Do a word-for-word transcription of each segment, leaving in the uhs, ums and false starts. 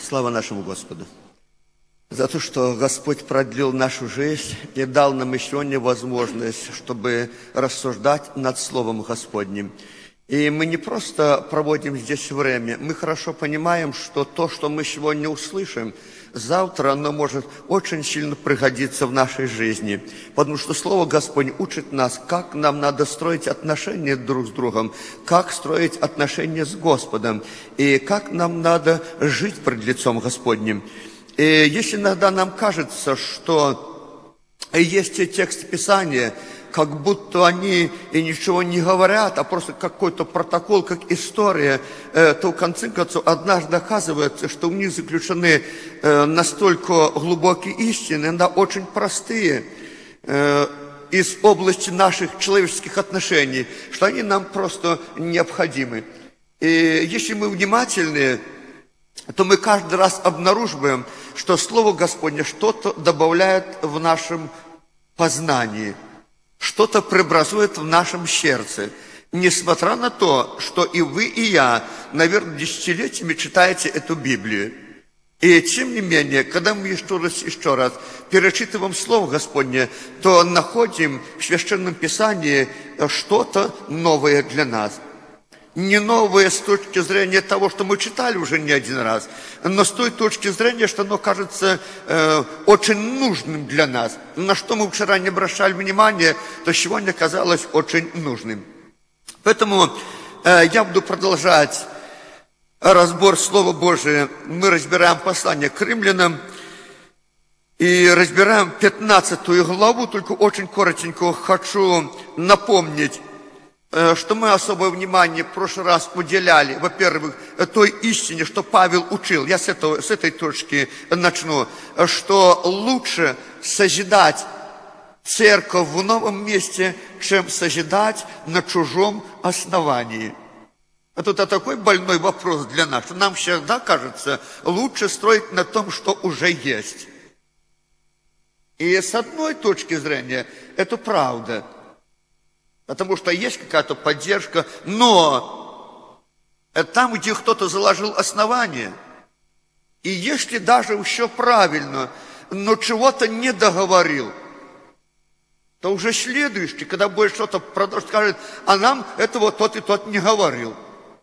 Слава нашему Господу! За то, что Господь продлил нашу жизнь и дал нам еще возможность, чтобы рассуждать над Словом Господним. И мы не просто проводим здесь время, мы хорошо понимаем, что то, что мы сегодня услышим, завтра оно может очень сильно пригодиться в нашей жизни. Потому что Слово Господне учит нас, как нам надо строить отношения друг с другом, как строить отношения с Господом, и как нам надо жить пред лицом Господним. И если иногда нам кажется, что есть те тексты Писания, как будто они и ничего не говорят, а просто какой-то протокол, как история, то в конце концов однажды оказывается, что в них заключены настолько глубокие истины, иногда очень простые, из области наших человеческих отношений, что они нам просто необходимы. И если мы внимательны, то мы каждый раз обнаруживаем, что Слово Господне что-то добавляет в нашем познании, что-то преобразует в нашем сердце. Несмотря на то, что и вы, и я, наверное, десятилетиями читаете эту Библию. И тем не менее, когда мы еще раз, еще раз перечитываем Слово Господне, то находим в Священном Писании что-то новое для нас. Не новое с точки зрения того, что мы читали уже не один раз, но с той точки зрения, что оно кажется э, очень нужным для нас. На что мы вчера не обращали внимания, то сегодня казалось очень нужным. Поэтому э, я буду продолжать разбор Слова Божия. Мы разбираем послание к римлянам и разбираем пятнадцатую главу, только очень коротенько хочу напомнить, что мы особое внимание в прошлый раз уделяли, во-первых, той истине, что Павел учил. Я с, этого, с этой точки начну. Что лучше созидать церковь в новом месте, чем созидать на чужом основании. Это такой больной вопрос для нас, что нам всегда кажется, лучше строить на том, что уже есть. И с одной точки зрения, это правда. Потому что есть какая-то поддержка, но там, где кто-то заложил основание, и если даже все правильно, но чего-то не договорил, то уже следующий, когда будет что-то продолжать, скажет, а нам этого тот и тот не говорил.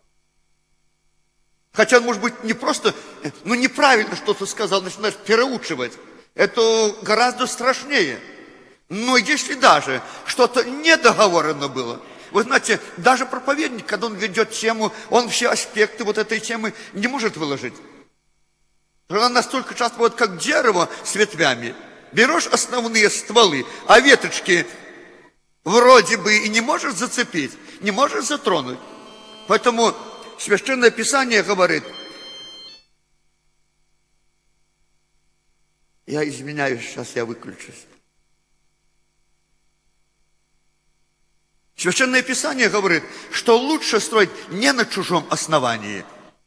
Хотя, может быть, не просто, ну неправильно что-то сказал, начинаешь переучивать. Это гораздо страшнее. Но если даже что-то недоговорено было, вы знаете, даже проповедник, когда он ведет тему, он все аспекты вот этой темы не может выложить. Она настолько часто вот как дерево с ветвями. Берешь основные стволы, а веточки вроде бы и не можешь зацепить, не можешь затронуть. Поэтому Священное Писание говорит, я извиняюсь, сейчас я выключусь. Священное Писание говорит, что лучше строить не на чужом основании,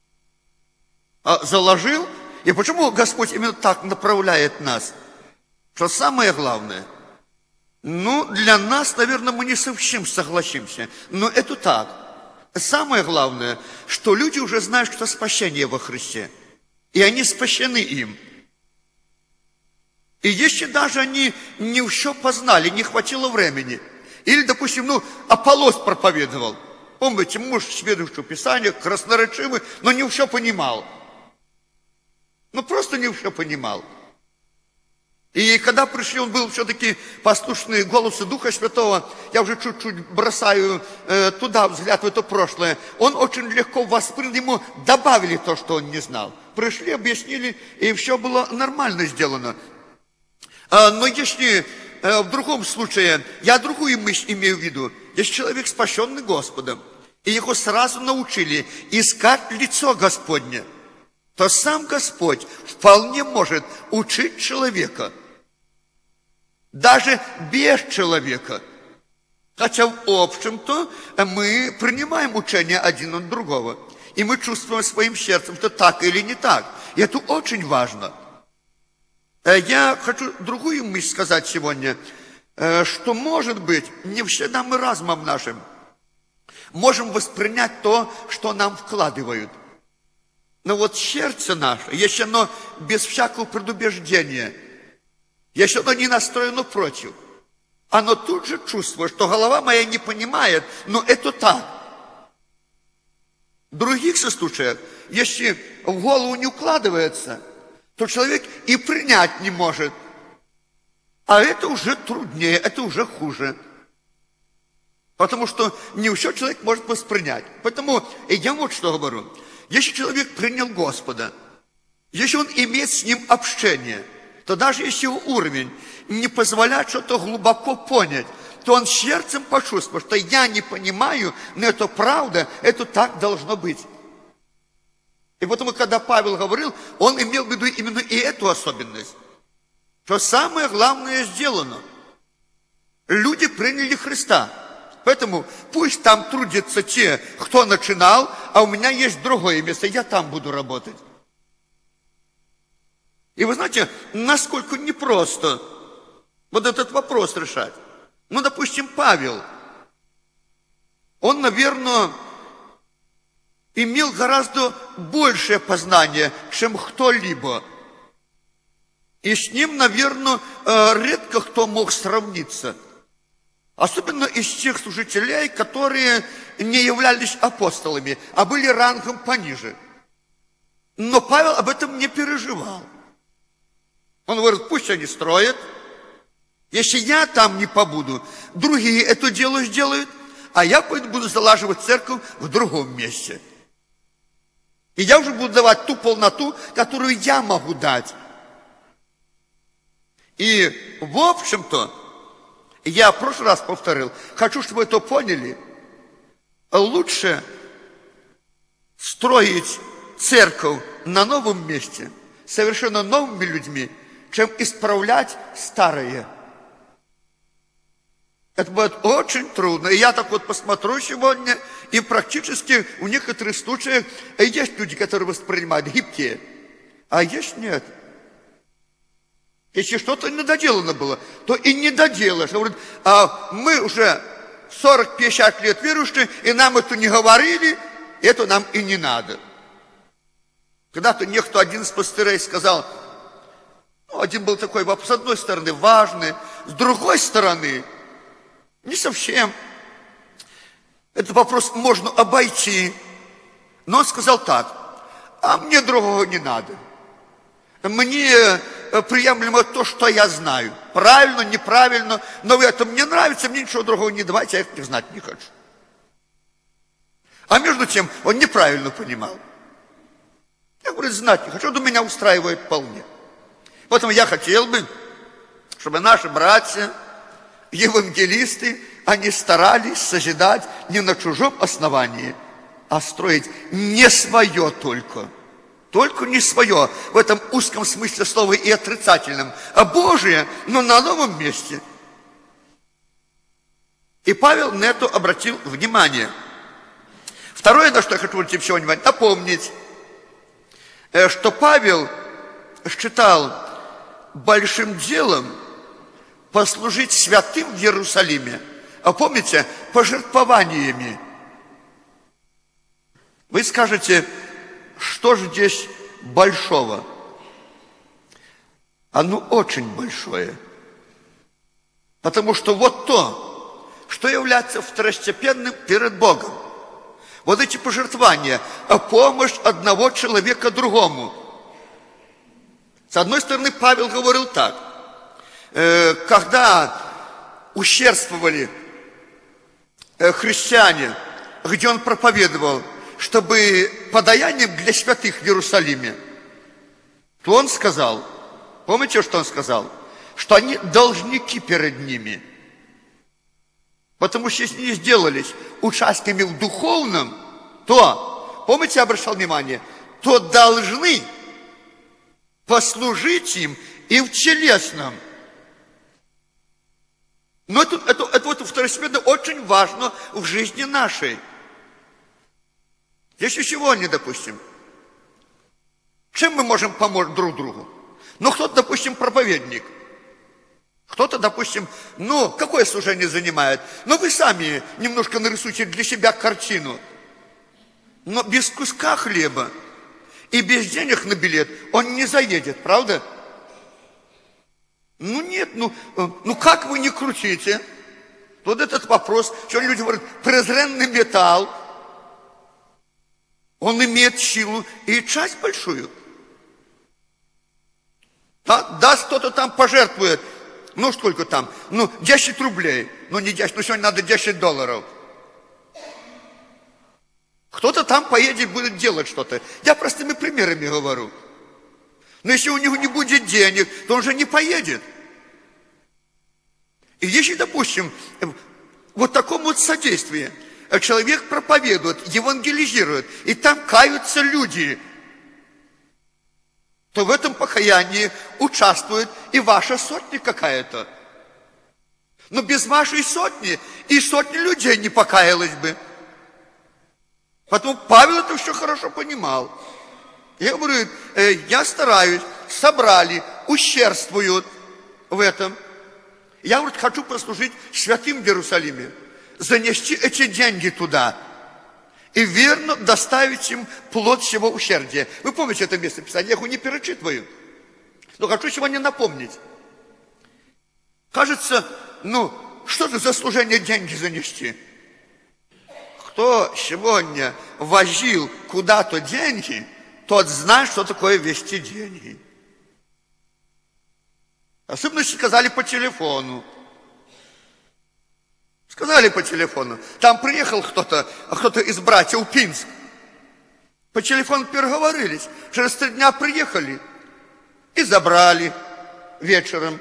а заложил. И почему Господь именно так направляет нас? Что самое главное, ну, для нас, наверное, мы не совсем согласимся, но это так. Самое главное, что люди уже знают, что спасение во Христе, и они спасены им. И если даже они не все познали, не хватило времени, или, допустим, ну, Аполлос проповедовал. Помните, муж, сведущий в Писании, красноречивый, но не все понимал. Ну, просто не все понимал. И когда пришли, он был все-таки послушный голосу Духа Святого, я уже чуть-чуть бросаю э, туда взгляд, в это прошлое, он очень легко воспринял, ему добавили то, что он не знал. Пришли, объяснили, и все было нормально сделано. А, но если... В другом случае, я другую мысль имею в виду. Если человек спасенный Господом, и его сразу научили искать лицо Господне, то сам Господь вполне может учить человека, даже без человека. Хотя в общем-то мы принимаем учение один от другого, и мы чувствуем своим сердцем, что так или не так. И это очень важно. Я хочу другую мысль сказать сегодня, что, может быть, не всегда мы разумом нашим можем воспринять то, что нам вкладывают. Но вот сердце наше, если оно без всякого предубеждения, если оно не настроено против, оно тут же чувствует, что голова моя не понимает, но это так. В других случаях, если в голову не укладывается, то человек и принять не может. А это уже труднее, это уже хуже. Потому что не все человек может воспринять. Поэтому я вот что говорю. Если человек принял Господа, если он имеет с ним общение, то даже если его уровень не позволяет что-то глубоко понять, то он сердцем почувствует, что я не понимаю, но это правда, это так должно быть. И потому, когда Павел говорил, он имел в виду именно и эту особенность. Что самое главное сделано. Люди приняли Христа. Поэтому пусть там трудятся те, кто начинал, а у меня есть другое место, я там буду работать. И вы знаете, насколько непросто вот этот вопрос решать. Ну, допустим, Павел, он, наверное, имел гораздо большее познание, чем кто-либо. И с ним, наверное, редко кто мог сравниться. Особенно из тех служителей, которые не являлись апостолами, а были рангом пониже. Но Павел об этом не переживал. Он говорит, пусть они строят. Если я там не побуду, другие это дело сделают, а я буду залаживать церковь в другом месте. И я уже буду давать ту полноту, которую я могу дать. И, в общем-то, я в прошлый раз повторил, хочу, чтобы вы это поняли, лучше строить церковь на новом месте, совершенно новыми людьми, чем исправлять старое. Это будет очень трудно. И я так вот посмотрю сегодня, и практически в некоторых случаях есть люди, которые воспринимают гибкие, а есть нет. Если что-то недоделано было, то и не доделаешь. Говорит, а мы уже сорок-пятьдесят лет верующие, и нам это не говорили, это нам и не надо. Когда-то некто, один из пастырей сказал, ну, один был такой вопрос, с одной стороны важный, с другой стороны не совсем. Этот вопрос можно обойти. Но он сказал так, а мне другого не надо. Мне приемлемо то, что я знаю. Правильно, неправильно, но это мне нравится, мне ничего другого не давайте, я это знать не хочу. А между тем, он неправильно понимал. Я говорю, знать не хочу, но меня устраивает вполне. Поэтому я хотел бы, чтобы наши братья, евангелисты, они старались созидать не на чужом основании, а строить не свое только. Только не свое, в этом узком смысле слова и отрицательном, а Божие, но на новом месте. И Павел на это обратил внимание. Второе, на что я хочу обратить все внимание, напомнить, что Павел считал большим делом послужить святым в Иерусалиме. А помните, пожертвованиями. Вы скажете, что же здесь большого? Оно очень большое. Потому что вот то, что является второстепенным перед Богом, вот эти пожертвования, а помощь одного человека другому. С одной стороны, Павел говорил так, когда ущербствовали христиане, где он проповедовал, чтобы подаянием для святых в Иерусалиме, то он сказал, помните, что он сказал? Что они должники перед ними. Потому что если не сделались участниками в духовном, то, помните, я обращал внимание, то должны послужить им и в телесном. Но это, это, это вот второстепенно очень важно в жизни нашей. Если сегодня, допустим, чем мы можем помочь друг другу? Ну, кто-то, допустим, проповедник. Кто-то, допустим, ну, какое служение занимает? Ну, вы сами немножко нарисуйте для себя картину. Но без куска хлеба И без денег на билет он не заедет, правда? Ну нет, ну, ну как вы не крутите? Вот этот вопрос, что люди говорят, презренный металл, он имеет силу и часть большую. Да, даст кто-то там, пожертвует, ну сколько там, ну десять рублей, ну не десять, ну сегодня надо десять долларов. Кто-то там поедет, будет делать что-то. Я простыми примерами говорю. Но если у него не будет денег, то он же не поедет. И если, допустим, вот такому вот содействии человек проповедует, евангелизирует, и там каются люди, то в этом покаянии участвует и ваша сотня какая-то. Но без вашей сотни и сотни людей не покаялось бы. Поэтому Павел это все хорошо понимал. Я говорю, э, я стараюсь, собрали, ущербствуют в этом. Я, говорит, хочу послужить святым в Иерусалиме, занести эти деньги туда и верно доставить им плод всего усердия. Вы помните это место Писания? Я его не перечитываю, но хочу сегодня напомнить. Кажется, ну, что это за служение деньги занести? Кто сегодня возил куда-то деньги, тот знает, что такое везти деньги. Особенно, если сказали по телефону. Сказали по телефону. Там приехал кто-то, кто-то из братьев Пинск. По телефону переговорились. Через три дня приехали и забрали вечером.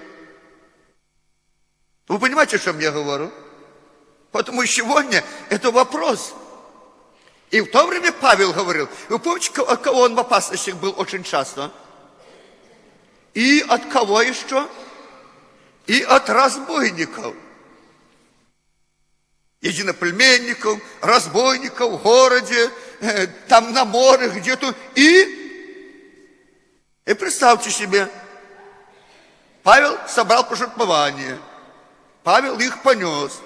Вы понимаете, о чем я говорю? Потому что сегодня это вопрос. И в то время Павел говорил, вы помните, от кого он в опасностях был очень часто? И от кого еще? И от разбойников. Единоплеменников, разбойников в городе, там на море где-то. И, и представьте себе, Павел собрал пожертвования. Павел их понес.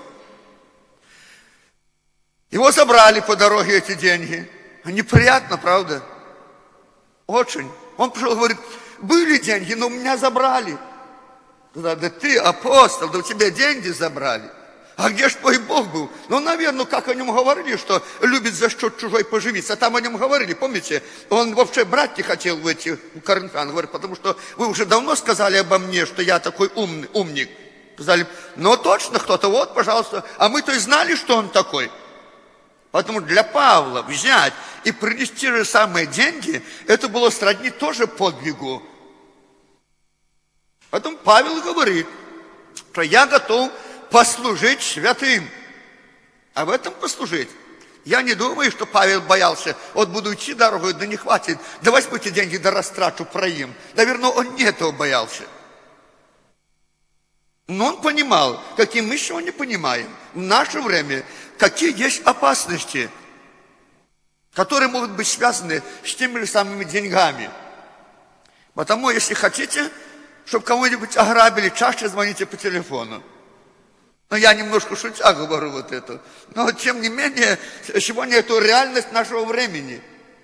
Его забрали по дороге эти деньги. Неприятно, правда? Очень. Он пришел и говорит, были деньги, но меня забрали. Да, да ты, апостол, да у тебя деньги забрали. А где ж твой Бог был? Ну, наверное, как о нем говорили, что любит за счет чужой поживиться. А там о нем говорили, помните? Он вообще брать не хотел в этих коринфян. Говорит, потому что вы уже давно сказали обо мне, что я такой умный, умник. Сказали, ну точно кто-то, вот, пожалуйста. А мы-то и знали, что он такой. Поэтому для Павла взять и принести те же самые деньги, это было сродни тоже подвигу. Поэтому Павел говорит, что я готов послужить святым. А в этом послужить. Я не думаю, что Павел боялся, вот буду идти дорогой, да не хватит, да возьму эти деньги, да растрачу, проем. Наверное, он не этого боялся. Но он понимал, какие мы сегодня понимаем, в наше время, какие есть опасности, которые могут быть связаны с теми же самыми деньгами. Потому, если хотите, чтобы кого-нибудь ограбили, чаще звоните по телефону. Но я немножко шутя говорю вот это. Но, тем не менее, сегодня это реальность нашего времени.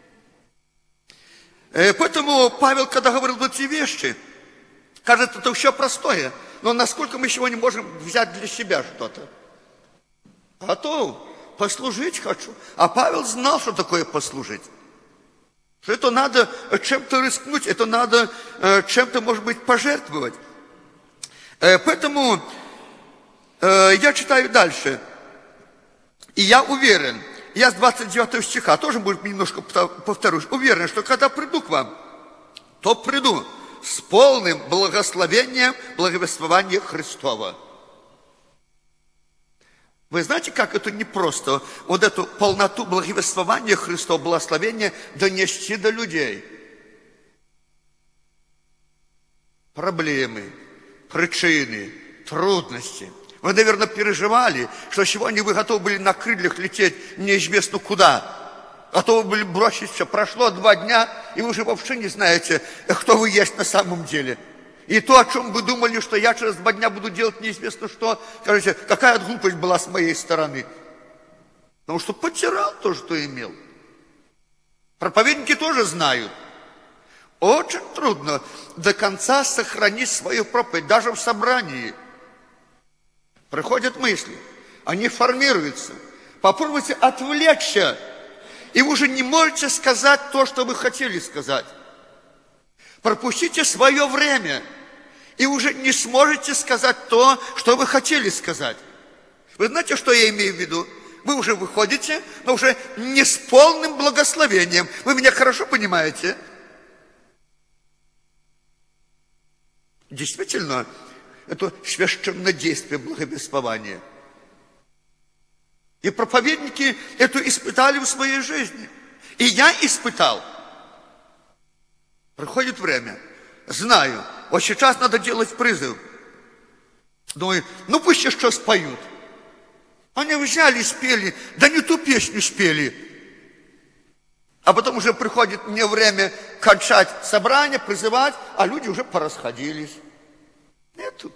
Поэтому Павел, когда говорил вот эти вещи, кажется, это все простое. Но насколько мы сегодня можем взять для себя что-то? Готов, послужить хочу. А Павел знал, что такое послужить. Что это надо чем-то рискнуть, это надо чем-то, может быть, пожертвовать. Поэтому я читаю дальше. И я уверен, я с двадцать девятого стиха тоже, может, немножко повторюсь, уверен, что когда приду к вам, то приду с полным благословением благовествования Христова. Вы знаете, как это непросто, вот эту полноту благовествования Христова, благословения донести до людей. Проблемы, причины, трудности. Вы, наверное, переживали, что сегодня вы готовы были на крыльях лететь неизвестно куда. Готовы были бросить все. Прошло два дня, и вы уже вообще не знаете, кто вы есть на самом деле. И то, о чем вы думали, что я через два дня буду делать неизвестно что, скажите, какая глупость была с моей стороны. Потому что потерял то, что имел. Проповедники тоже знают. Очень трудно до конца сохранить свою проповедь, даже в собрании. Приходят мысли, они формируются. Попробуйте отвлечься, и вы уже не можете сказать то, что вы хотели сказать. Пропустите свое время, и уже не сможете сказать то, что вы хотели сказать. Вы знаете, что я имею в виду? Вы уже выходите, но уже не с полным благословением. Вы меня хорошо понимаете? Действительно, это священное действие благовествования. И проповедники это испытали в своей жизни. И я испытал. Проходит время. Знаю, вот сейчас надо делать призыв. Думаю, ну пусть еще споют. Они взяли, спели, да не ту песню спели. А потом уже приходит мне время кончать собрание, призывать, а люди уже порасходились. Нету.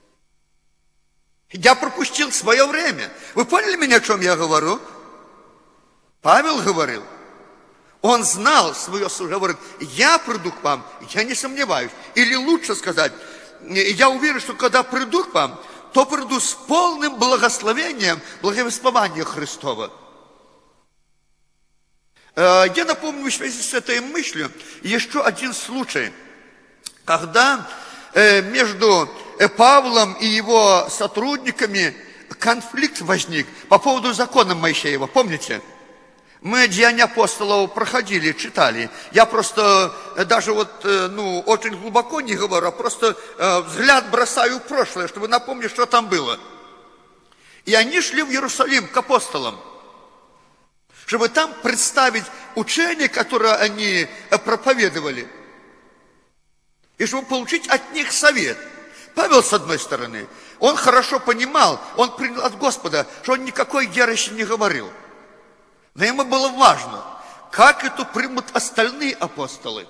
Я пропустил свое время. Вы поняли меня, о чем я говорю? Павел говорил. Он знал свое служение. Говорит, я приду к вам, я не сомневаюсь. Или лучше сказать, я уверен, что когда приду к вам, то приду с полным благословением, благовествования Христова. Я напомню в связи с этой мыслью еще один случай, когда между Павлом и его сотрудниками конфликт возник по поводу закона Моисеева. Помните? Мы Деяния апостолов проходили, читали. Я просто даже вот, ну, очень глубоко не говорю, а просто взгляд бросаю в прошлое, чтобы напомнить, что там было. И они шли в Иерусалим к апостолам, чтобы там представить учение, которое они проповедовали, и чтобы получить от них совет. Павел, с одной стороны, он хорошо понимал, он принял от Господа, что он никакой ереси не говорил. Но ему было важно, как это примут остальные апостолы.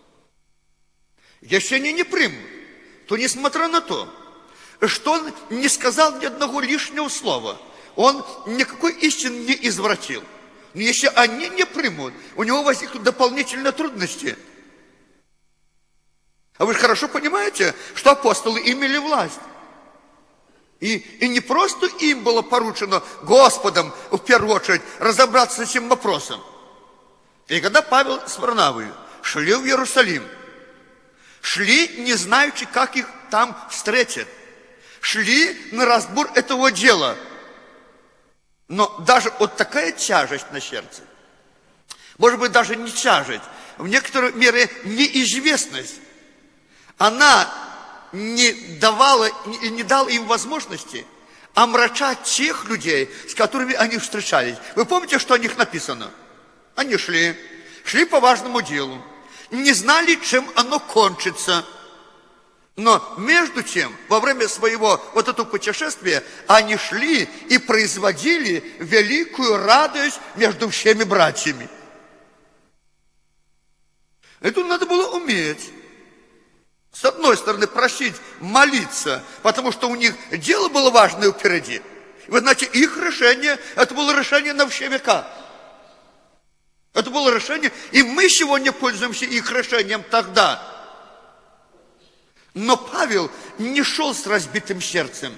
Если они не примут, то несмотря на то, что он не сказал ни одного лишнего слова, он никакой истины не извратил. Но если они не примут, у него возникнут дополнительные трудности. А вы же хорошо понимаете, что апостолы имели власть. И, и не просто им было поручено Господом, в первую очередь, разобраться с этим вопросом. И когда Павел с Варнавой шли в Иерусалим, шли, не знаючи, как их там встретят, шли на разбор этого дела. Но даже вот такая тяжесть на сердце, может быть, даже не тяжесть, в некоторой мере неизвестность, она не давала, не, не дала им возможности омрачать тех людей, с которыми они встречались. Вы помните, что о них написано? Они шли, шли по важному делу, не знали, чем оно кончится. Но между тем, во время своего вот этого путешествия, они шли и производили великую радость между всеми братьями. Это надо было уметь. С одной стороны, просить, молиться, потому что у них дело было важное впереди. Вы знаете, их решение, это было решение на все века. Это было решение, и мы сегодня пользуемся их решением тогда. Но Павел не шел с разбитым сердцем.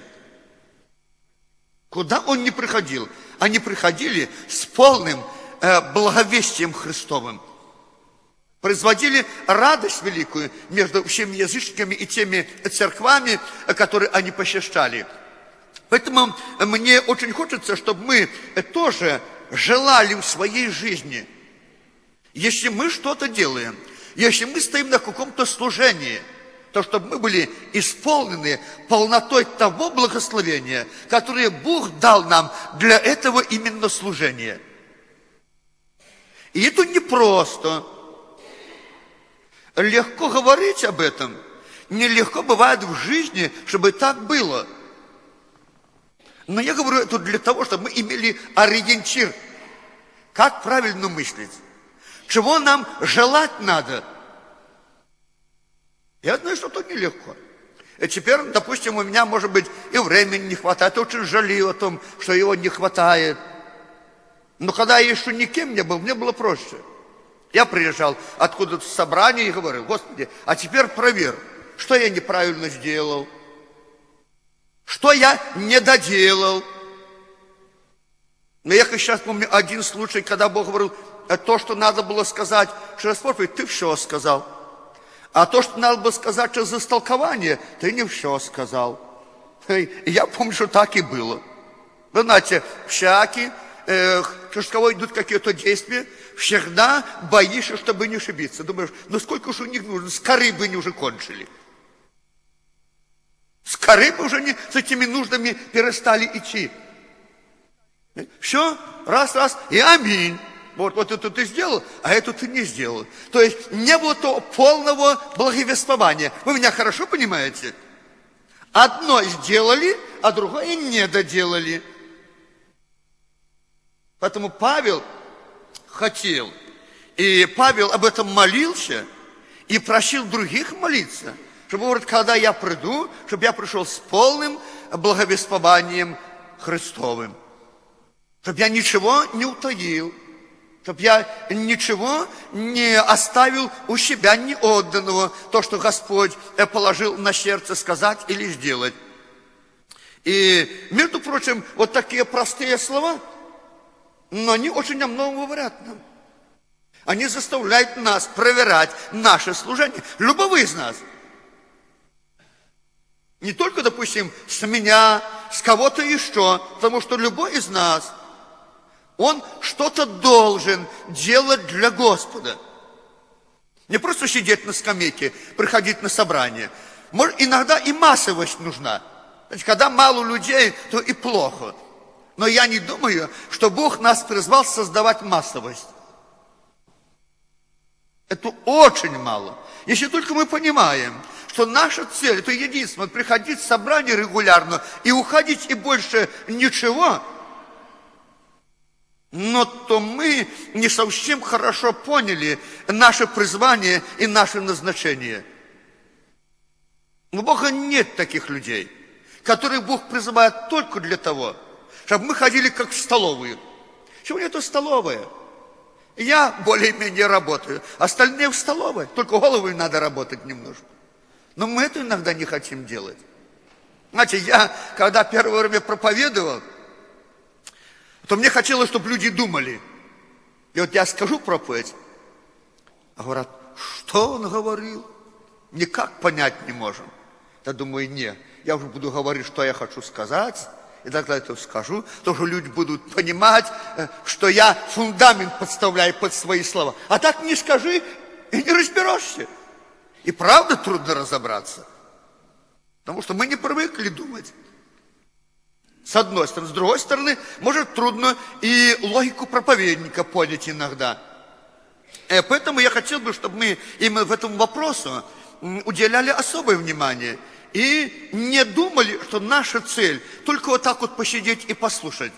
Куда он не приходил? Они приходили с полным э, благовестием Христовым. Производили радость великую между всеми язычниками и теми церквами, которые они посещали. Поэтому мне очень хочется, чтобы мы тоже желали в своей жизни, если мы что-то делаем, если мы стоим на каком-то служении, то чтобы мы были исполнены полнотой того благословения, которое Бог дал нам для этого именно служения. И это непросто. Легко говорить об этом, нелегко бывает в жизни, чтобы так было. Но я говорю это для того, чтобы мы имели ориентир, как правильно мыслить, чего нам желать надо. Я знаю, что это нелегко. И теперь, допустим, у меня, может быть, и времени не хватает. Я очень жалею о том, что его не хватает. Но когда я еще никем не был, мне было проще. Я приезжал откуда-то в собрание и говорил: Господи, а теперь проверь, что я неправильно сделал, что я не доделал. Но я как сейчас помню один случай, когда Бог говорил, то, что надо было сказать через проповедь, ты все сказал. А то, что надо было сказать через истолкование, ты не все сказал. И я помню, что так и было. Вы знаете, всякие, э, через кого идут какие-то действия, всегда боишься, чтобы не ошибиться. Думаешь, ну сколько же у них нужно, скорее бы они уже кончили. Скорее бы уже не, с этими нуждами перестали идти. Все, раз, раз, и аминь. Вот, вот это ты сделал, а это ты не сделал. То есть не было то полного благовествования. Вы меня хорошо понимаете? Одно сделали, а другое не доделали. Поэтому Павел хотел, и Павел об этом молился, и просил других молиться, чтобы, говорит, когда я приду, чтобы я пришел с полным благовествованием Христовым. Чтобы я ничего не утаил, чтобы я ничего не оставил у себя неотданного, то, что Господь положил на сердце сказать или сделать. И, между прочим, вот такие простые слова, но они очень о многом говорят нам. Они заставляют нас проверять наше служение, любого из нас. Не только, допустим, с меня, с кого-то еще, потому что любой из нас, он что-то должен делать для Господа. Не просто сидеть на скамейке, приходить на собрание. Может, иногда и массовость нужна. Значит, когда мало людей, то и плохо. Но я не думаю, что Бог нас призвал создавать массовость. Это очень мало. Если только мы понимаем, что наша цель, это единственное, приходить в собрание регулярно и уходить, и больше ничего, но то мы не совсем хорошо поняли наше призвание и наше назначение. У Бога нет таких людей, которых Бог призывает только для того, чтобы мы ходили как в столовую. Сегодня это столовая. Я более-менее работаю, остальные в столовой. Только головой надо работать немножко. Но мы это иногда не хотим делать. Знаете, я, когда первое время проповедовал, то мне хотелось, чтобы люди думали. И вот я скажу проповедь, а говорят, что он говорил? Никак понять не можем. Я думаю, не, я уже буду говорить, что я хочу сказать, и тогда это скажу, то что люди будут понимать, что я фундамент подставляю под свои слова. А так не скажи, и не разберешься. И правда трудно разобраться. Потому что мы не привыкли думать. С одной стороны. С другой стороны, может трудно и логику проповедника понять иногда. И поэтому я хотел бы, чтобы мы именно в этом вопросу уделяли особое внимание. И не думали, что наша цель только вот так вот посидеть и послушать.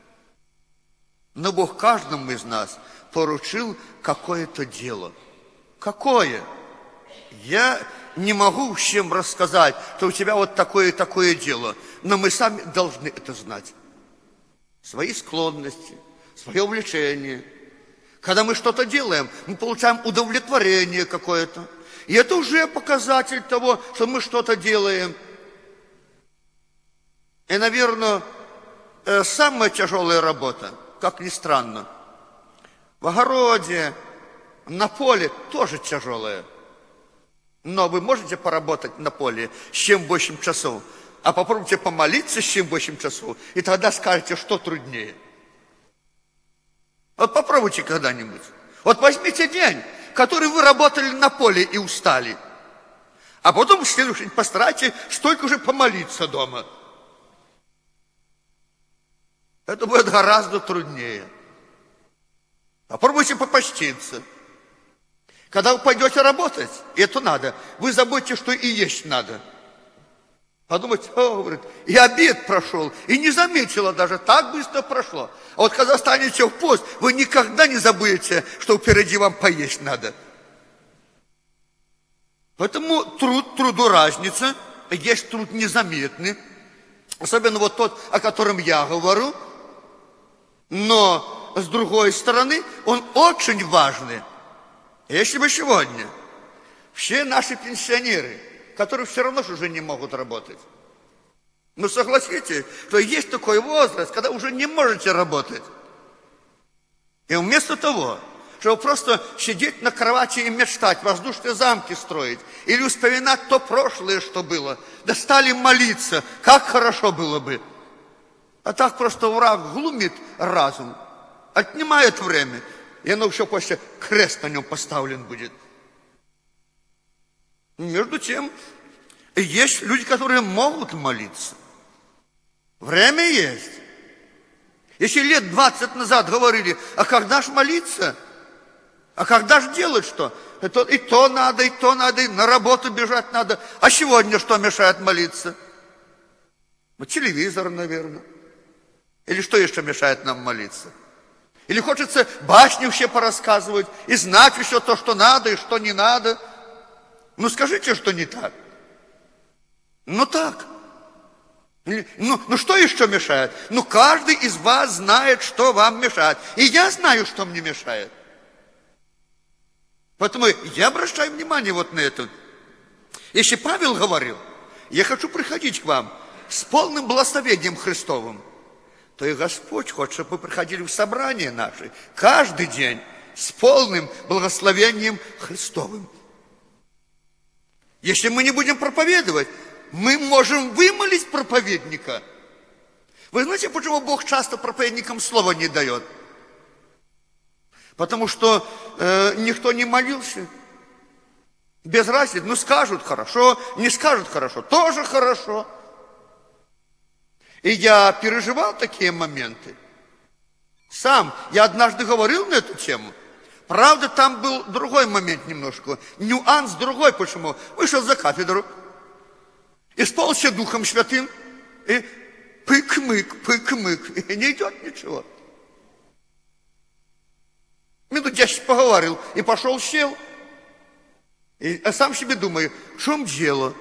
Но Бог каждому из нас поручил какое-то дело. Какое? Я не могу всем рассказать, что у тебя вот такое и такое дело. Но мы сами должны это знать. Свои склонности, свое увлечение. Когда мы что-то делаем, мы получаем удовлетворение какое-то. И это уже показатель того, что мы что-то делаем. И, наверное, самая тяжелая работа, как ни странно, в огороде, на поле тоже тяжелая. Но вы можете поработать на поле семь восемь часов, а попробуйте помолиться семь восемь часов, и тогда скажете, что труднее. Вот попробуйте когда-нибудь. Вот возьмите день, который вы работали на поле и устали, а потом в следующий день постарайтесь столько же помолиться дома. Это будет гораздо труднее. Попробуйте попаститься. Когда вы пойдете работать, и это надо, вы забудете, что и есть надо. Подумайте, о, говорит, и обед прошел, и не заметила даже, так быстро прошло. А вот когда станете в пост, вы никогда не забудете, что впереди вам поесть надо. Поэтому труд, труду разница, есть труд незаметный, особенно вот тот, о котором я говорю, но с другой стороны, он очень важный. Если бы сегодня все наши пенсионеры, которые все равно уже не могут работать, ну согласитесь, что есть такой возраст, когда уже не можете работать. И вместо того, чтобы просто сидеть на кровати и мечтать, воздушные замки строить, или вспоминать то прошлое, что было, да стали молиться, как хорошо было бы. А так просто враг глумит разум, отнимает время, и оно все после крест на нем поставлен будет. Между тем, есть люди, которые могут молиться. Время есть. Если лет двадцать назад говорили, а когда ж молиться? А когда ж делать что? Это и то надо, и то надо, и на работу бежать надо. А сегодня что мешает молиться? Ну, телевизор, наверное. Или что еще мешает нам молиться? Или хочется башню все порассказывать и знать еще то, что надо и что не надо. Ну, скажите, что не так. Ну, так. Ну, ну, что еще мешает? Ну, каждый из вас знает, что вам мешает. И я знаю, что мне мешает. Поэтому я обращаю внимание вот на это. Если Павел говорил, я хочу приходить к вам с полным благословением Христовым, то и Господь хочет, чтобы мы приходили в собрание наше каждый день с полным благословением Христовым. Если мы не будем проповедовать, мы можем вымолить проповедника. Вы знаете, почему Бог часто проповедникам слова не дает? Потому что э, никто не молился. Без разницы. Ну, скажут хорошо, не скажут хорошо, тоже хорошо. И я переживал такие моменты. Сам, я однажды говорил на эту тему. Правда, там был другой момент немножко. Нюанс другой, почему? Вышел за кафедру. Исполнился Духом Святым. И пык-мык, пык-мык. И не идет ничего. Минут десять поговорил. И пошел, сел. И а сам себе думаю, в чем дело?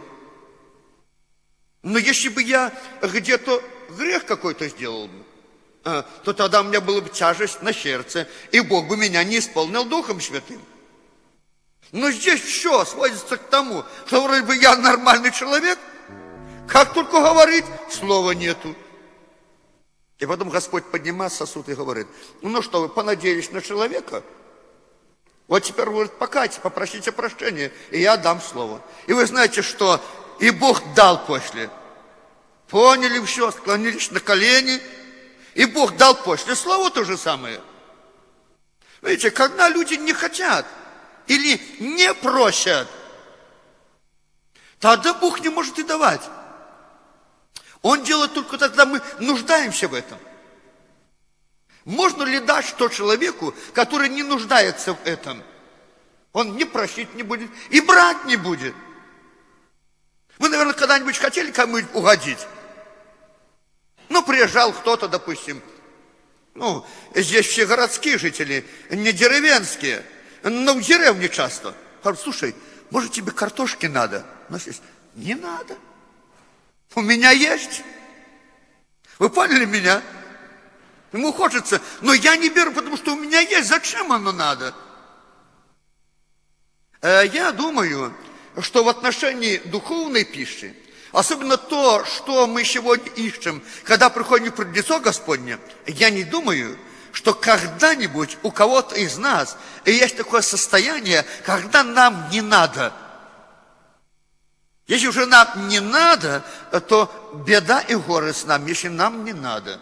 Но если бы я где-то грех какой-то сделал бы, то тогда у меня была бы тяжесть на сердце, и Бог бы меня не исполнил Духом Святым. Но здесь все сводится к тому, что вроде бы я нормальный человек, как только говорить, слова нету. И потом Господь поднимает сосуд и говорит, ну что, вы понадеялись на человека? Вот теперь, говорит, покайтесь, попросите прощения, и я дам слово. И вы знаете, что и Бог дал после. Поняли все, склонились на колени, и Бог дал после. Слово то же самое. Видите, когда люди не хотят или не просят, тогда Бог не может и давать. Он делает только тогда, мы нуждаемся в этом. Можно ли дать что человеку, который не нуждается в этом? Он не просить не будет и брать не будет. Вы, наверное, когда-нибудь хотели кому-нибудь угодить? Ну, приезжал кто-то, допустим, ну, здесь все городские жители, не деревенские, но в деревне часто. Говорят, слушай, может, тебе картошки надо? Не надо. У меня есть. Вы поняли меня? Ему хочется, но я не беру, потому что у меня есть. Зачем оно надо? Я думаю, что в отношении духовной пищи, особенно то, что мы сегодня ищем, когда приходим пред лицо Господне, я не думаю, что когда-нибудь у кого-то из нас есть такое состояние, когда нам не надо. Если уже нам не надо, то беда и горе с нами, если нам не надо.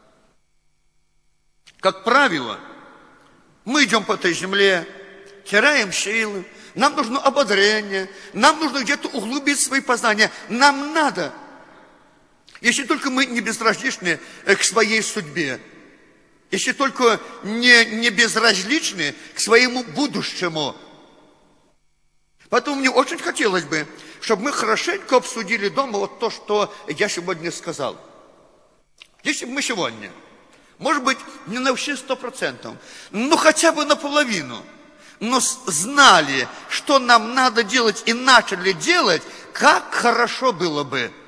Как правило, мы идем по этой земле, теряем силы, нам нужно ободрение, нам нужно где-то углубить свои познания. Нам надо. Если только мы не безразличны к своей судьбе, если только не, не безразличны к своему будущему. Поэтому мне очень хотелось бы, чтобы мы хорошенько обсудили дома вот то, что я сегодня сказал. Если бы мы сегодня, может быть, не на все сто процентов, но хотя бы наполовину, но знали, что нам надо делать и начали делать, как хорошо было бы.